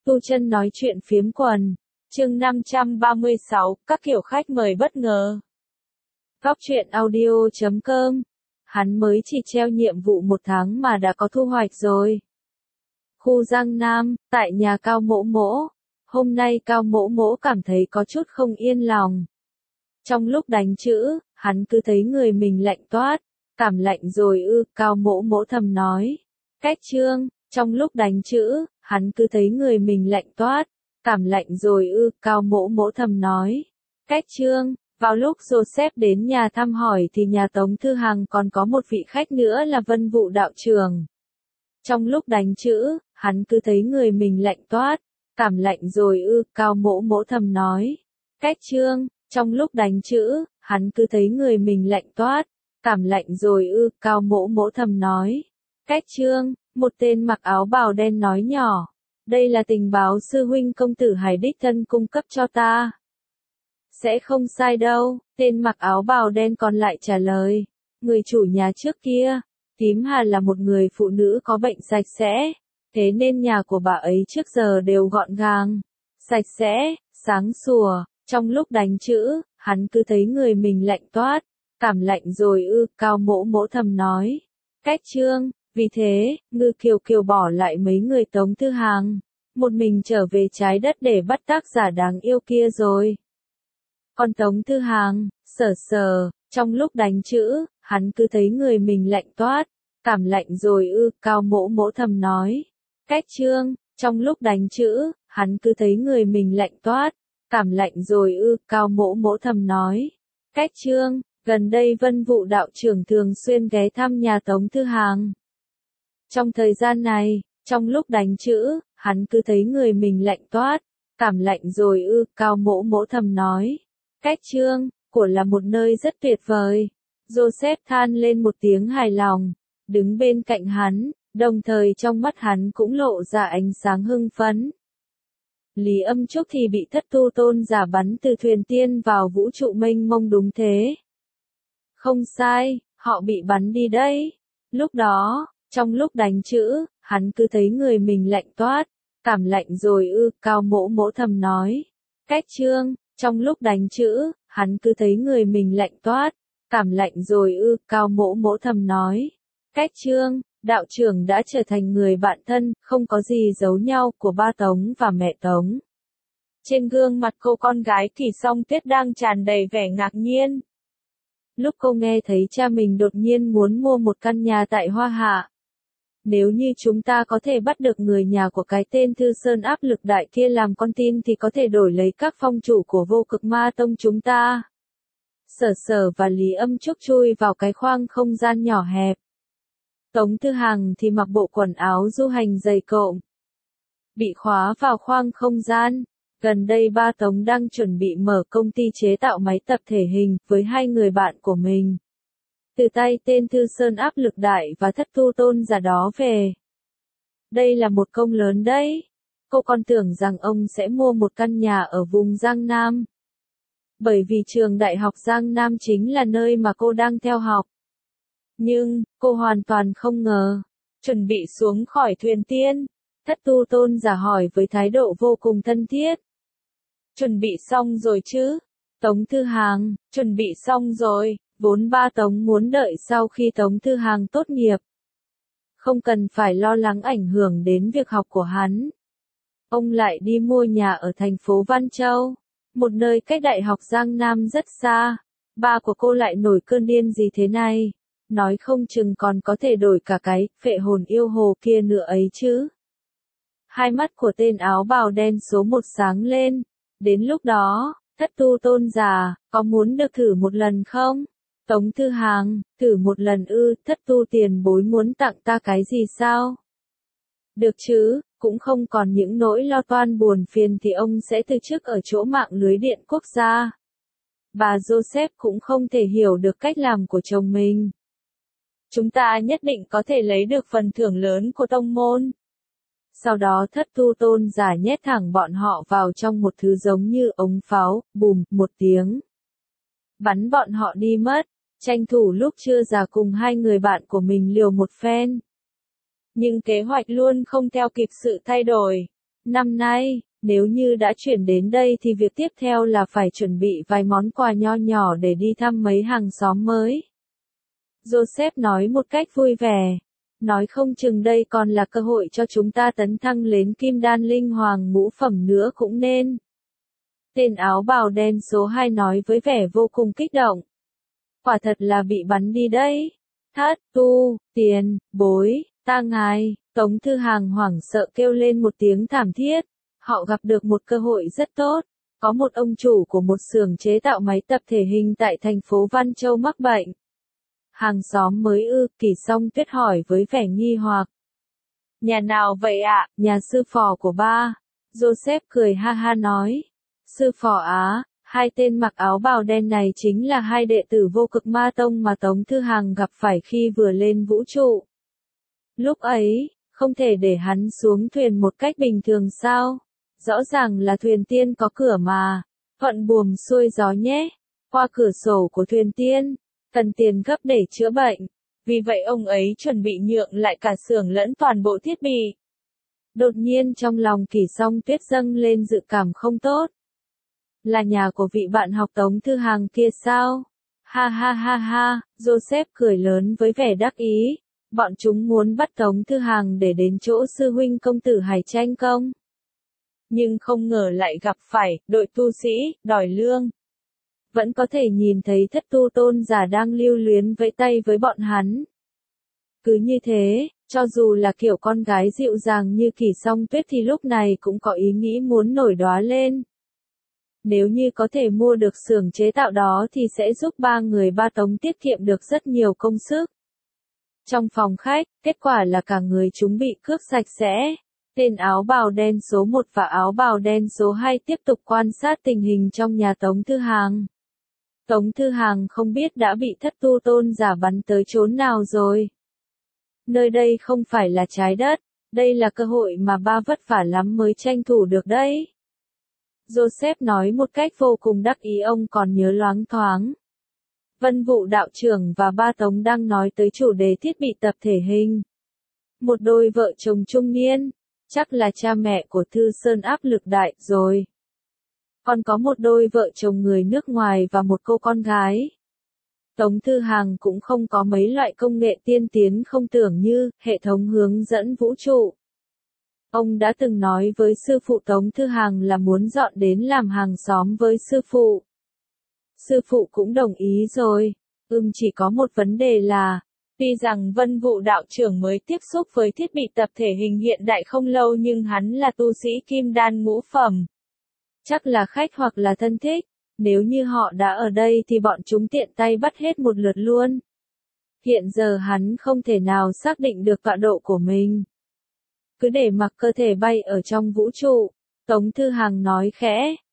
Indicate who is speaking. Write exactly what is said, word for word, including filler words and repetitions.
Speaker 1: Tu Chân nói chuyện phiếm quần. Chương năm trăm ba mươi sáu, các kiểu khách mời bất ngờ. Góc truyện audio chấm com. Hắn mới chỉ treo nhiệm vụ một tháng mà đã có thu hoạch rồi. Khu Giang Nam, tại nhà Cao Mỗ Mỗ. Hôm nay Cao Mỗ Mỗ cảm thấy có chút không yên lòng. Trong lúc đánh chữ, hắn cứ thấy người mình lạnh toát. Cảm lạnh rồi ư, Cao Mỗ Mỗ thầm nói. Cách chương, trong lúc đánh chữ, hắn cứ thấy người mình lạnh toát. Cảm lạnh rồi ư, Cao Mỗ Mỗ thầm nói. Cách chương, vào lúc Joseph đến nhà thăm hỏi thì nhà Tống Thư Hằng còn có một vị khách nữa là Vân Vụ đạo trưởng. Trong lúc đánh chữ, hắn cứ thấy người mình lạnh toát. Cảm lạnh rồi ư, Cao Mỗ Mỗ thầm nói. Cách chương, trong lúc đánh chữ, hắn cứ thấy người mình lạnh toát. Cảm lạnh rồi ư, Cao Mỗ Mỗ thầm nói. Cách chương, một tên mặc áo bào đen nói nhỏ. Đây là tình báo sư huynh công tử Hải đích thân cung cấp cho ta. Sẽ không sai đâu, tên mặc áo bào đen còn lại trả lời. Người chủ nhà trước kia, Tím Hà là một người phụ nữ có bệnh sạch sẽ. Thế nên nhà của bà ấy trước giờ đều gọn gàng, sạch sẽ, sáng sủa. Trong lúc đánh chữ, hắn cứ thấy người mình lạnh toát. Cảm lạnh rồi ư, Cao Mỗ Mỗ thầm nói. Cách chương, vì thế, Ngư Kiều Kiều bỏ lại mấy người Tống Thư Hằng. Một mình trở về trái đất để bắt tác giả đáng yêu kia rồi. Còn Tống Thư Hằng, sờ sờ, trong lúc đánh chữ, hắn cứ thấy người mình lạnh toát. Cảm lạnh rồi ư, Cao Mỗ Mỗ thầm nói. Cách chương, trong lúc đánh chữ, hắn cứ thấy người mình lạnh toát. Cảm lạnh rồi ư, Cao Mỗ Mỗ thầm nói. Cách chương, gần đây Vân Vụ đạo trưởng thường xuyên ghé thăm nhà Tống Thư Hằng. Trong thời gian này, trong lúc đánh chữ, hắn cứ thấy người mình lạnh toát. Cảm lạnh rồi ư, Cao Mỗ Mỗ thầm nói. Cách chương, của là một nơi rất tuyệt vời. Joseph than lên một tiếng hài lòng, đứng bên cạnh hắn, đồng thời trong mắt hắn cũng lộ ra ánh sáng hưng phấn. Lý Âm Trúc thì bị Thất Tu Tôn giả bắn từ thuyền tiên vào vũ trụ mênh mông đúng thế. Không sai, họ bị bắn đi đấy. Lúc đó, trong lúc đánh chữ, hắn cứ thấy người mình lạnh toát. Cảm lạnh rồi ư, Cao Mỗ Mỗ thầm nói. Cách chương, trong lúc đánh chữ, hắn cứ thấy người mình lạnh toát. Cảm lạnh rồi ư, Cao Mỗ Mỗ thầm nói. Cách chương, đạo trưởng đã trở thành người bạn thân, không có gì giấu nhau của ba Tống và mẹ Tống. Trên gương mặt cô con gái Kỳ Song Tuyết đang tràn đầy vẻ ngạc nhiên. Lúc cô nghe thấy cha mình đột nhiên muốn mua một căn nhà tại Hoa Hạ. Nếu như chúng ta có thể bắt được người nhà của cái tên Thư Sơn áp lực đại kia làm con tin thì có thể đổi lấy các phong chủ của Vô Cực Ma Tông chúng ta. Sở Sở và Lý Âm Trúc chui vào cái khoang không gian nhỏ hẹp. Tống Thư Hằng thì mặc bộ quần áo du hành dày cộm. Bị khóa vào khoang không gian. Gần đây ba Tống đang chuẩn bị mở công ty chế tạo máy tập thể hình với hai người bạn của mình. Từ tay tên Thư Sơn áp lực đại và Thất Tu Tôn giả đó về. Đây là một công lớn đấy. Cô còn tưởng rằng ông sẽ mua một căn nhà ở vùng Giang Nam. Bởi vì trường đại học Giang Nam chính là nơi mà cô đang theo học. Nhưng, cô hoàn toàn không ngờ. Chuẩn bị xuống khỏi thuyền tiên. Thất Tu Tôn giả hỏi với thái độ vô cùng thân thiết. Chuẩn bị xong rồi chứ? Tống Thư Hằng, chuẩn bị xong rồi. Vốn ba Tống muốn đợi sau khi Tống Thư Hằng tốt nghiệp. Không cần phải lo lắng ảnh hưởng đến việc học của hắn. Ông lại đi mua nhà ở thành phố Văn Châu. Một nơi cách đại học Giang Nam rất xa. Ba của cô lại nổi cơn điên gì thế này? Nói không chừng còn có thể đổi cả cái phệ hồn yêu hồ kia nữa ấy chứ. Hai mắt của tên áo bào đen số một sáng lên. Đến lúc đó, Thất Tu Tôn giả, có muốn được thử một lần không? Tống Thư Hằng, thử một lần ư, Thất Tu tiền bối muốn tặng ta cái gì sao? Được chứ, cũng không còn những nỗi lo toan buồn phiền thì ông sẽ từ chức ở chỗ mạng lưới điện quốc gia. Bà Joseph cũng không thể hiểu được cách làm của chồng mình. Chúng ta nhất định có thể lấy được phần thưởng lớn của tông môn. Sau đó Thất Tu Tôn giả nhét thẳng bọn họ vào trong một thứ giống như ống pháo, bùm, một tiếng. Bắn bọn họ đi mất, tranh thủ lúc chưa già cùng hai người bạn của mình liều một phen. Nhưng kế hoạch luôn không theo kịp sự thay đổi. Năm nay, nếu như đã chuyển đến đây thì việc tiếp theo là phải chuẩn bị vài món quà nho nhỏ để đi thăm mấy hàng xóm mới. Joseph nói một cách vui vẻ. Nói không chừng đây còn là cơ hội cho chúng ta tấn thăng lên kim đan linh hoàng ngũ phẩm nữa cũng nên. Tên áo bào đen số hai nói với vẻ vô cùng kích động. Quả thật là bị bắn đi đấy. Thất tu, tiền, bối, ta ngài, Tống Thư Hàng hoảng sợ kêu lên một tiếng thảm thiết. Họ gặp được một cơ hội rất tốt. Có một ông chủ của một xưởng chế tạo máy tập thể hình tại thành phố Văn Châu mắc bệnh. Hàng xóm mới ư, Kỷ Song Tuyết hỏi với vẻ nghi hoặc. Nhà nào vậy ạ? Nhà sư phò của ba. Joseph cười ha ha nói. Sư phò á, hai tên mặc áo bào đen này chính là hai đệ tử Vô Cực Ma Tông mà Tống Thư Hàng gặp phải khi vừa lên vũ trụ. Lúc ấy, không thể để hắn xuống thuyền một cách bình thường sao? Rõ ràng là thuyền tiên có cửa mà. Thuận buồm xuôi gió nhé. Qua cửa sổ của thuyền tiên. Cần tiền gấp để chữa bệnh. Vì vậy ông ấy chuẩn bị nhượng lại cả xưởng lẫn toàn bộ thiết bị. Đột nhiên trong lòng Kỷ Song Tuyết dâng lên dự cảm không tốt. Là nhà của vị bạn học Tống Thư Hàng kia sao? Ha ha ha ha, Joseph cười lớn với vẻ đắc ý. Bọn chúng muốn bắt Tống Thư Hàng để đến chỗ sư huynh công tử Hải tranh công. Nhưng không ngờ lại gặp phải đội tu sĩ, đòi lương. Vẫn có thể nhìn thấy thất tu tôn giả đang lưu luyến vẫy tay với bọn hắn. Cứ như thế, cho dù là kiểu con gái dịu dàng như Kỷ Song Tuyết thì lúc này cũng có ý nghĩ muốn nổi đoá lên. Nếu như có thể mua được xưởng chế tạo đó thì sẽ giúp ba người ba Tống tiết kiệm được rất nhiều công sức. Trong phòng khách, kết quả là cả người chúng bị cướp sạch sẽ. Tên áo bào đen số một và áo bào đen số hai tiếp tục quan sát tình hình trong nhà Tống Thư Hàng. Tống Thư Hàng không biết đã bị thất tu tôn giả bắn tới chốn nào rồi. Nơi đây không phải là trái đất, đây là cơ hội mà ba vất vả lắm mới tranh thủ được đấy. Joseph nói một cách vô cùng đắc ý, ông còn nhớ loáng thoáng. Vân Vũ đạo trưởng và ba Tống đang nói tới chủ đề thiết bị tập thể hình. Một đôi vợ chồng trung niên, chắc là cha mẹ của Thư Sơn áp lực đại rồi. Còn có một đôi vợ chồng người nước ngoài và một cô con gái. Tống Thư Hàng cũng không có mấy loại công nghệ tiên tiến không tưởng như hệ thống hướng dẫn vũ trụ. Ông đã từng nói với sư phụ Tống Thư Hàng là muốn dọn đến làm hàng xóm với sư phụ. Sư phụ cũng đồng ý rồi. Ừm chỉ có một vấn đề là, tuy rằng Vân Vũ đạo trưởng mới tiếp xúc với thiết bị tập thể hình hiện đại không lâu nhưng hắn là tu sĩ kim đan ngũ phẩm. Chắc là khách hoặc là thân thích. Nếu như họ đã ở đây thì bọn chúng tiện tay bắt hết một lượt luôn. Hiện giờ hắn không thể nào xác định được tọa độ của mình. Cứ để mặc cơ thể bay ở trong vũ trụ. Tống Thư Hàng nói khẽ.